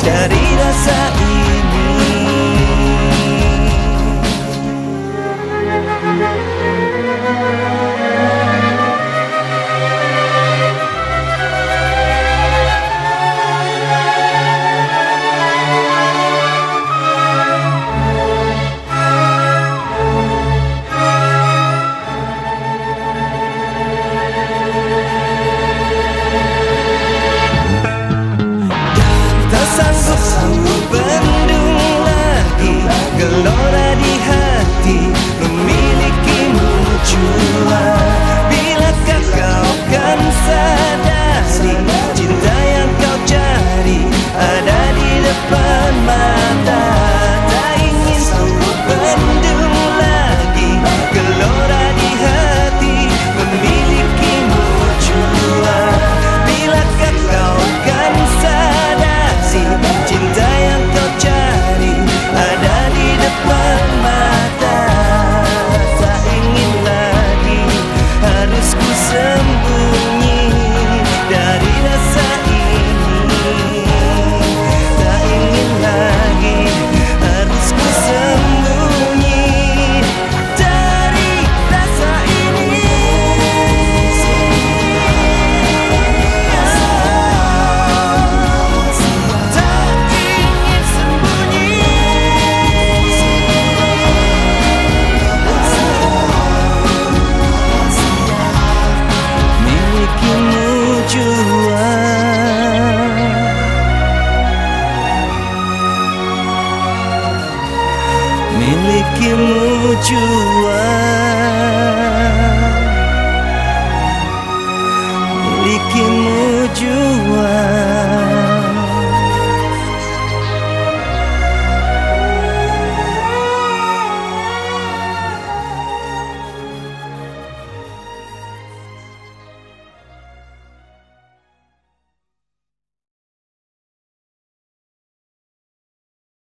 dari rasa ini. Sanggup bendung lagi gelora di hati, memilikimu jua. Bilakah kau kan sadari, cinta yang kau cari ada di depan mata. Tak ingin ku bendung lagi gelora di hati, memilikimu jua. Bilakah kau kan sadari, cinta yang kau cari ada di depan mata. Tak ingin lagi harus ku sembunyi dari rasa ini. Tak ingin lagi harus ku sembunyi dari rasa ini. Milikimu jua.